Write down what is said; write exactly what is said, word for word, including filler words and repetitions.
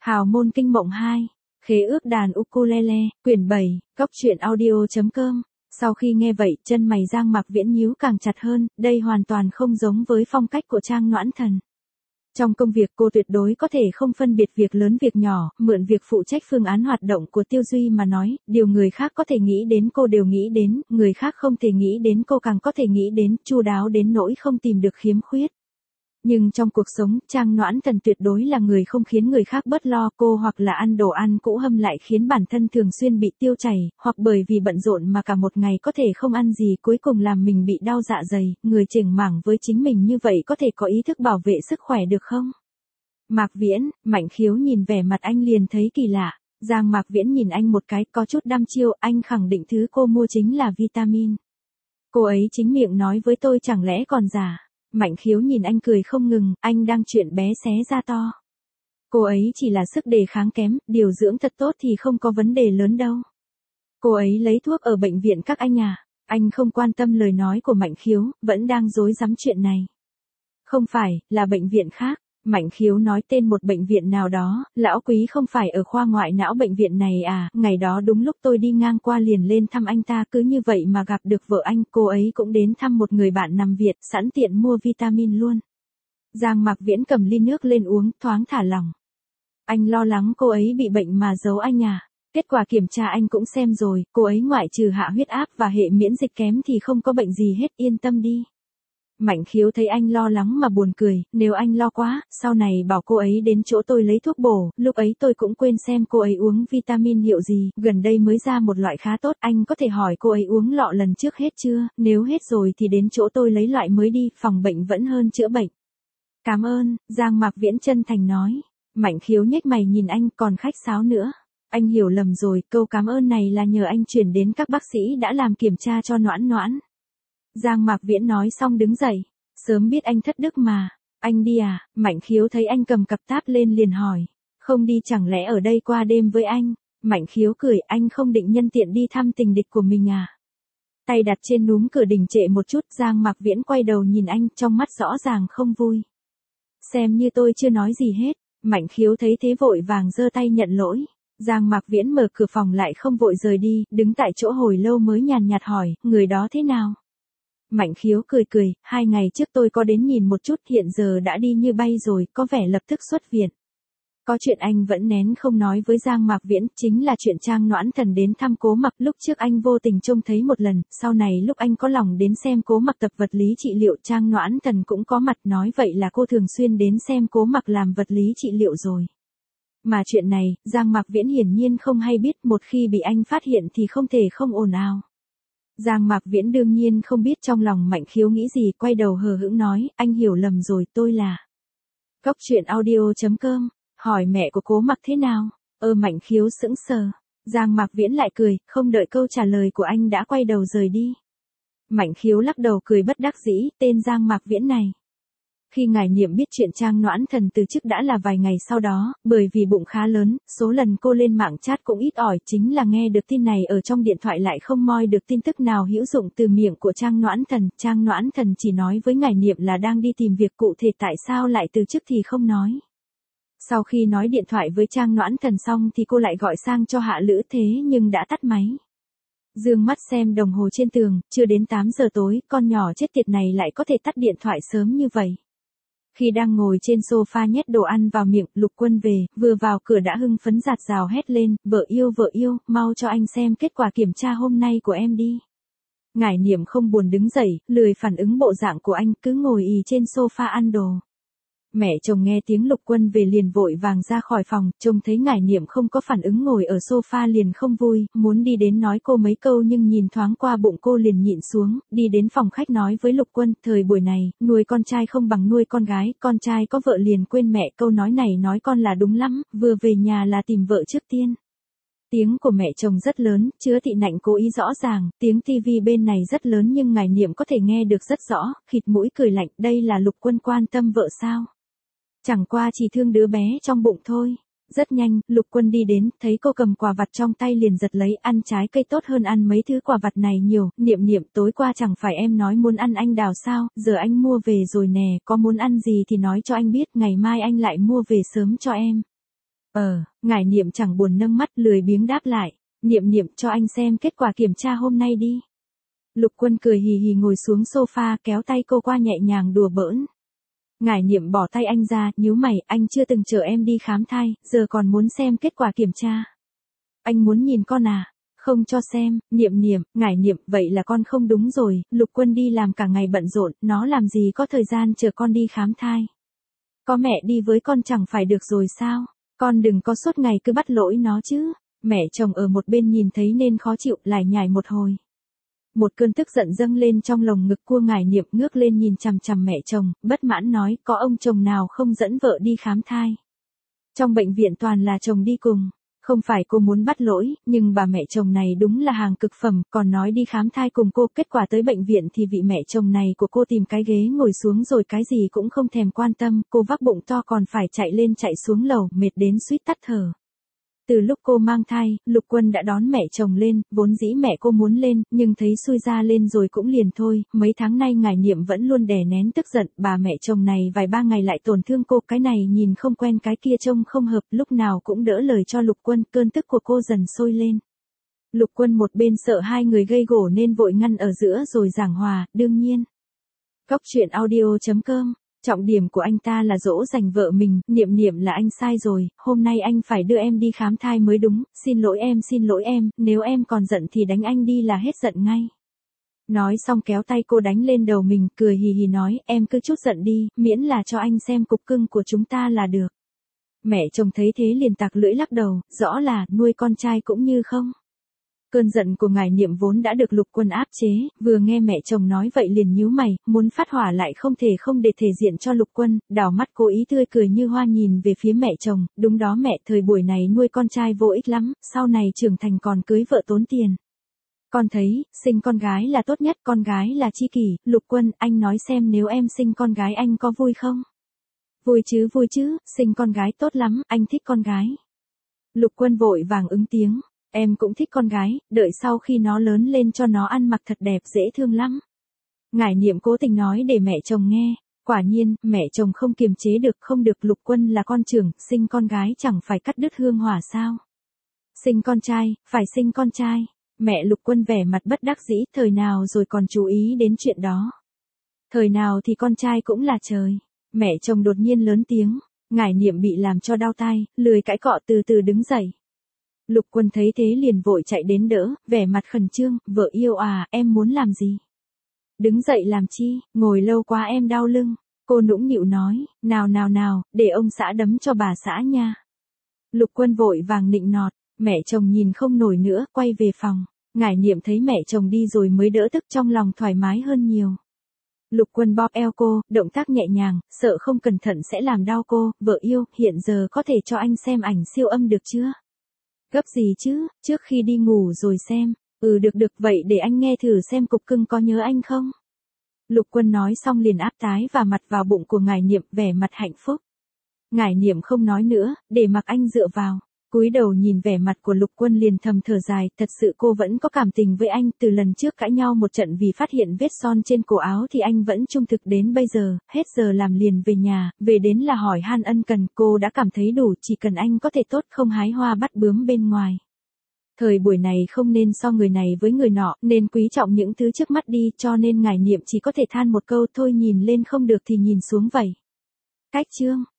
Hào môn kinh mộng hai, khế ước đàn ukulele, quyển bảy, góc truyện audio.com. Sau khi nghe vậy, chân mày Giang Mạc Viễn nhíu càng chặt hơn, đây hoàn toàn không giống với phong cách của Trang Noãn Thần. Trong công việc cô tuyệt đối có thể không phân biệt việc lớn việc nhỏ, mượn việc phụ trách phương án hoạt động của Tiêu Duy mà nói, điều người khác có thể nghĩ đến cô đều nghĩ đến, người khác không thể nghĩ đến cô càng có thể nghĩ đến, chu đáo đến nỗi không tìm được khiếm khuyết. Nhưng trong cuộc sống, Trang Noãn Thần tuyệt đối là người không khiến người khác bớt lo, cô hoặc là ăn đồ ăn cũ hâm lại khiến bản thân thường xuyên bị tiêu chảy, hoặc bởi vì bận rộn mà cả một ngày có thể không ăn gì cuối cùng làm mình bị đau dạ dày, người chểnh mảng với chính mình như vậy có thể có ý thức bảo vệ sức khỏe được không? Mạc Viễn, Mạnh Khiếu nhìn vẻ mặt anh liền thấy kỳ lạ, Giang Mạc Viễn nhìn anh một cái có chút đăm chiêu, anh khẳng định thứ cô mua chính là vitamin. Cô ấy chính miệng nói với tôi chẳng lẽ còn giả. Mạnh Khiếu nhìn anh cười không ngừng, anh đang chuyện bé xé ra to. Cô ấy chỉ là sức đề kháng kém, điều dưỡng thật tốt thì không có vấn đề lớn đâu. Cô ấy lấy thuốc ở bệnh viện các anh à? Anh không quan tâm lời nói của Mạnh Khiếu, vẫn đang dối rắm chuyện này. Không phải, là bệnh viện khác. Mạnh Khiếu nói tên một bệnh viện nào đó, lão quý không phải ở khoa ngoại não bệnh viện này à, ngày đó đúng lúc tôi đi ngang qua liền lên thăm anh ta, cứ như vậy mà gặp được vợ anh, cô ấy cũng đến thăm một người bạn nằm viện, sẵn tiện mua vitamin luôn. Giang Mạc Viễn cầm ly nước lên uống, thoáng thả lỏng. Anh lo lắng cô ấy bị bệnh mà giấu anh à, kết quả kiểm tra anh cũng xem rồi, cô ấy ngoại trừ hạ huyết áp và hệ miễn dịch kém thì không có bệnh gì hết, yên tâm đi. Mạnh Khiếu thấy anh lo lắng mà buồn cười, nếu anh lo quá, sau này bảo cô ấy đến chỗ tôi lấy thuốc bổ, lúc ấy tôi cũng quên xem cô ấy uống vitamin hiệu gì, gần đây mới ra một loại khá tốt, anh có thể hỏi cô ấy uống lọ lần trước hết chưa, nếu hết rồi thì đến chỗ tôi lấy loại mới đi, phòng bệnh vẫn hơn chữa bệnh. Cảm ơn, Giang Mạc Viễn chân thành nói. Mạnh Khiếu nhếch mày nhìn anh, còn khách sáo nữa. Anh hiểu lầm rồi, câu cảm ơn này là nhờ anh chuyển đến các bác sĩ đã làm kiểm tra cho Noãn Noãn. Giang Mạc Viễn nói xong đứng dậy, sớm biết anh thất đức mà, anh đi à? Mạnh Khiếu thấy anh cầm cặp táp lên liền hỏi, không đi chẳng lẽ ở đây qua đêm với anh? Mạnh Khiếu cười, anh không định nhân tiện đi thăm tình địch của mình à? Tay đặt trên núm cửa đình trệ một chút, Giang Mạc Viễn quay đầu nhìn anh, trong mắt rõ ràng không vui. Xem như tôi chưa nói gì hết, Mạnh Khiếu thấy thế vội vàng giơ tay nhận lỗi. Giang Mạc Viễn mở cửa phòng lại không vội rời đi, đứng tại chỗ hồi lâu mới nhàn nhạt hỏi, người đó thế nào? Mạnh Khiếu cười cười, hai ngày trước tôi có đến nhìn một chút, hiện giờ đã đi như bay rồi, có vẻ lập tức xuất viện. Có chuyện anh vẫn nén không nói với Giang Mạc Viễn, chính là chuyện Trang Noãn Thần đến thăm Cố Mặc, lúc trước anh vô tình trông thấy một lần, sau này lúc anh có lòng đến xem Cố Mặc tập vật lý trị liệu, Trang Noãn Thần cũng có mặt, nói vậy là cô thường xuyên đến xem Cố Mặc làm vật lý trị liệu rồi. Mà chuyện này, Giang Mạc Viễn hiển nhiên không hay biết, một khi bị anh phát hiện thì không thể không ồn ào. Giang Mạc Viễn đương nhiên không biết trong lòng Mạnh Khiếu nghĩ gì, quay đầu hờ hững nói, anh hiểu lầm rồi, tôi là góc truyện audio.com, hỏi mẹ của Cố Mặc thế nào? Ơ Mạnh Khiếu sững sờ, Giang Mạc Viễn lại cười, không đợi câu trả lời của anh đã quay đầu rời đi. Mạnh Khiếu lắc đầu cười bất đắc dĩ, tên Giang Mạc Viễn này. Khi ngài Niệm biết chuyện Trang Noãn Thần từ chức đã là vài ngày sau đó, bởi vì bụng khá lớn, số lần cô lên mạng chat cũng ít ỏi, chính là nghe được tin này ở trong điện thoại lại không moi được tin tức nào hữu dụng từ miệng của Trang Noãn Thần. Trang Noãn Thần chỉ nói với ngài Niệm là đang đi tìm việc, cụ thể tại sao lại từ chức thì không nói. Sau khi nói điện thoại với Trang Noãn Thần xong thì cô lại gọi sang cho Hạ Lữ, thế nhưng đã tắt máy. Dương mắt xem đồng hồ trên tường, chưa đến tám giờ tối, con nhỏ chết tiệt này lại có thể tắt điện thoại sớm như vậy. Khi đang ngồi trên sofa nhét đồ ăn vào miệng, Lục Quân về, vừa vào cửa đã hưng phấn rạt rào hét lên, vợ yêu vợ yêu, mau cho anh xem kết quả kiểm tra hôm nay của em đi. Ngải Niệm không buồn đứng dậy, lười phản ứng bộ dạng của anh, cứ ngồi ì trên sofa ăn đồ. Mẹ chồng nghe tiếng Lục Quân về liền vội vàng ra khỏi phòng, trông thấy Ngải Niệm không có phản ứng ngồi ở sofa liền không vui, muốn đi đến nói cô mấy câu nhưng nhìn thoáng qua bụng cô liền nhịn xuống, đi đến phòng khách nói với Lục Quân, thời buổi này, nuôi con trai không bằng nuôi con gái, con trai có vợ liền quên mẹ, câu nói này nói con là đúng lắm, vừa về nhà là tìm vợ trước tiên. Tiếng của mẹ chồng rất lớn, chứa thị nạnh cố ý rõ ràng, tiếng tivi bên này rất lớn nhưng Ngải Niệm có thể nghe được rất rõ, khịt mũi cười lạnh, đây là Lục Quân quan tâm vợ sao? Chẳng qua chỉ thương đứa bé trong bụng thôi. Rất nhanh, Lục Quân đi đến, thấy cô cầm quà vặt trong tay liền giật lấy, ăn trái cây tốt hơn ăn mấy thứ quà vặt này nhiều, Niệm Niệm tối qua chẳng phải em nói muốn ăn anh đào sao, giờ anh mua về rồi nè, có muốn ăn gì thì nói cho anh biết, ngày mai anh lại mua về sớm cho em. Ờ, ngải niệm chẳng buồn nâng mắt lười biếng đáp lại, niệm niệm cho anh xem kết quả kiểm tra hôm nay đi. Lục Quân cười hì hì ngồi xuống sofa kéo tay cô qua nhẹ nhàng đùa bỡn. Ngải niệm bỏ tay anh ra, nhíu mày, anh chưa từng chở em đi khám thai, giờ còn muốn xem kết quả kiểm tra. Anh muốn nhìn con à? Không cho xem, niệm niệm, ngải niệm, vậy là con không đúng rồi, Lục Quân đi làm cả ngày bận rộn, nó làm gì có thời gian chờ con đi khám thai. Có mẹ đi với con chẳng phải được rồi sao? Con đừng có suốt ngày cứ bắt lỗi nó chứ. Mẹ chồng ở một bên nhìn thấy nên khó chịu, lại nhảy một hồi. Một cơn tức giận dâng lên trong lồng ngực cua ngải niệm ngước lên nhìn chằm chằm mẹ chồng, bất mãn nói có ông chồng nào không dẫn vợ đi khám thai. Trong bệnh viện toàn là chồng đi cùng. Không phải cô muốn bắt lỗi, nhưng bà mẹ chồng này đúng là hàng cực phẩm, còn nói đi khám thai cùng cô, kết quả tới bệnh viện thì vị mẹ chồng này của cô tìm cái ghế ngồi xuống rồi cái gì cũng không thèm quan tâm, cô vác bụng to còn phải chạy lên chạy xuống lầu, mệt đến suýt tắt thở. Từ lúc cô mang thai, Lục Quân đã đón mẹ chồng lên, vốn dĩ mẹ cô muốn lên, nhưng thấy xui ra lên rồi cũng liền thôi, mấy tháng nay ngải niệm vẫn luôn đè nén tức giận, bà mẹ chồng này vài ba ngày lại tổn thương cô, cái này nhìn không quen cái kia trông không hợp, lúc nào cũng đỡ lời cho Lục Quân, cơn tức của cô dần sôi lên. Lục Quân một bên sợ hai người gây gổ nên vội ngăn ở giữa rồi giảng hòa, đương nhiên. Góc truyện audio chấm com. Trọng điểm của anh ta là dỗ dành vợ mình, niệm niệm là anh sai rồi, hôm nay anh phải đưa em đi khám thai mới đúng, xin lỗi em xin lỗi em, nếu em còn giận thì đánh anh đi là hết giận ngay. Nói xong kéo tay cô đánh lên đầu mình, cười hì hì nói, em cứ chút giận đi, miễn là cho anh xem cục cưng của chúng ta là được. Mẹ chồng thấy thế liền tặc lưỡi lắc đầu, rõ là, nuôi con trai cũng như không. Cơn giận của ngải niệm vốn đã được Lục Quân áp chế, vừa nghe mẹ chồng nói vậy liền nhíu mày, muốn phát hỏa lại không thể không để thể diện cho Lục Quân, đảo mắt cố ý tươi cười như hoa nhìn về phía mẹ chồng, đúng đó mẹ, thời buổi này nuôi con trai vô ích lắm, sau này trưởng thành còn cưới vợ tốn tiền. Con thấy, sinh con gái là tốt nhất, con gái là chi kỷ, Lục Quân, anh nói xem nếu em sinh con gái anh có vui không? Vui chứ vui chứ, sinh con gái tốt lắm, anh thích con gái. Lục Quân vội vàng ứng tiếng. Em cũng thích con gái, đợi sau khi nó lớn lên cho nó ăn mặc thật đẹp dễ thương lắm. Ngải niệm cố tình nói để mẹ chồng nghe, quả nhiên, mẹ chồng không kiềm chế được, không được, Lục Quân là con trưởng, sinh con gái chẳng phải cắt đứt hương hỏa sao. Sinh con trai, phải sinh con trai, mẹ Lục Quân vẻ mặt bất đắc dĩ, thời nào rồi còn chú ý đến chuyện đó. Thời nào thì con trai cũng là trời, mẹ chồng đột nhiên lớn tiếng, ngải niệm bị làm cho đau tai, lười cãi cọ từ từ đứng dậy. Lục Quân thấy thế liền vội chạy đến đỡ, vẻ mặt khẩn trương, vợ yêu à, em muốn làm gì? Đứng dậy làm chi, ngồi lâu quá em đau lưng. Cô nũng nịu nói, nào nào nào, để ông xã đấm cho bà xã nha. Lục Quân vội vàng nịnh nọt, mẹ chồng nhìn không nổi nữa, quay về phòng. Ngải niệm thấy mẹ chồng đi rồi mới đỡ tức, trong lòng thoải mái hơn nhiều. Lục Quân bóp eo cô, động tác nhẹ nhàng, sợ không cẩn thận sẽ làm đau cô, vợ yêu, hiện giờ có thể cho anh xem ảnh siêu âm được chưa? Gấp gì chứ, trước khi đi ngủ rồi xem. Ừ được được, vậy để anh nghe thử xem cục cưng có nhớ anh không? Lục Quân nói xong liền áp tái và mặt vào bụng của ngải niệm, vẻ mặt hạnh phúc. Ngải niệm không nói nữa, để mặc anh dựa vào. Cúi đầu nhìn vẻ mặt của Lục Quân liền thầm thở dài, thật sự cô vẫn có cảm tình với anh, từ lần trước cãi nhau một trận vì phát hiện vết son trên cổ áo thì anh vẫn trung thực đến bây giờ, hết giờ làm liền về nhà, về đến là hỏi han ân cần, cô đã cảm thấy đủ, chỉ cần anh có thể tốt không hái hoa bắt bướm bên ngoài. Thời buổi này không nên so người này với người nọ, nên quý trọng những thứ trước mắt đi, cho nên ngải niệm chỉ có thể than một câu thôi, nhìn lên không được thì nhìn xuống vậy. Cách chương